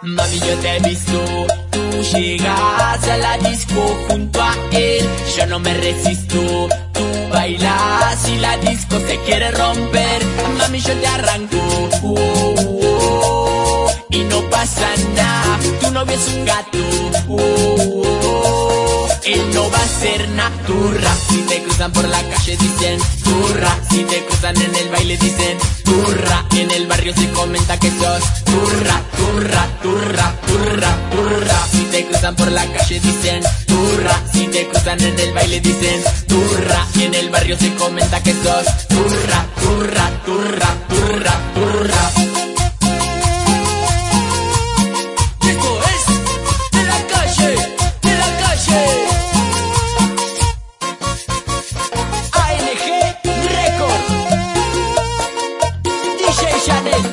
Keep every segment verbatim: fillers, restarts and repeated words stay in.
Mami, yo te he visto, tú llegas a la disco junto a él. Yo no me resisto, tú bailas y la disco se quiere romper. Mami, yo te arranco, uh, uh, uh, y no pasa nada. Tu novio es un gato, uh, uh, uh, él no va a hacer nada. Turra, si te cruzan por la calle dicen turra, si te cruzan en el baile dicen turra. En el barrio se comenta que sos turra, turra, turra, turra, turra. Si te cruzan por la calle dicen turra, si te cruzan en el baile dicen turra. En el barrio se comenta que sos turra, turra, turra, turra, turra. Esto es de la calle, de la calle. A N G Record, D J Chanel.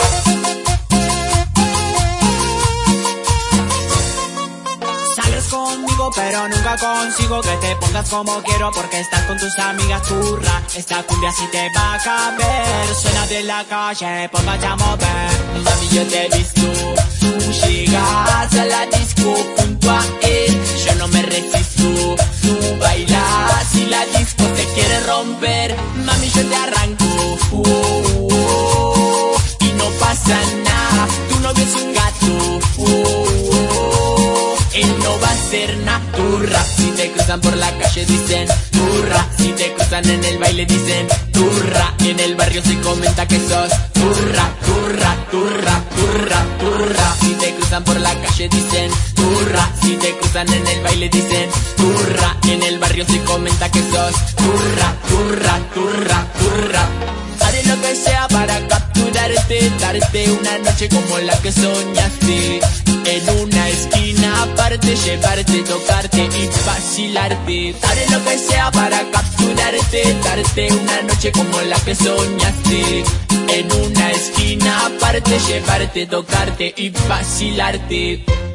Sales conmigo pero nunca consigo que te pongas como quiero, porque estás con tus amigas turra. Esta cumbia sí te va a caber, suena de la calle, pues vaya a mover. Mami, yo te he visto, tú llegas a la disco junto a él. Yo no me resisto, tú bailas y la disco se quiere romper. Mami, yo te arranco, uh, uh, uh, y no pasa nada. Tu novio es un gato, uh, uh, uh, él no va a hacer nada. Turra, si te cruzan por la calle dicen turra, si te cruzan en el baile dicen turra. En el barrio se comenta que sos turra, turra, turra, turra, turra. Si te cruzan por la calle dicen turra, si te cruzan en el baile dicen turra. En el barrio se comenta que sos turra, turra, turra, turra. Haré lo que sea para capturarte, darte una noche como la que soñaste. En una esquina aparte, llevarte, tocarte y vacilarte. Haré lo que sea para capturarte, darte una noche como la que soñaste. En una esquina aparte, llevarte, tocarte y vacilarte.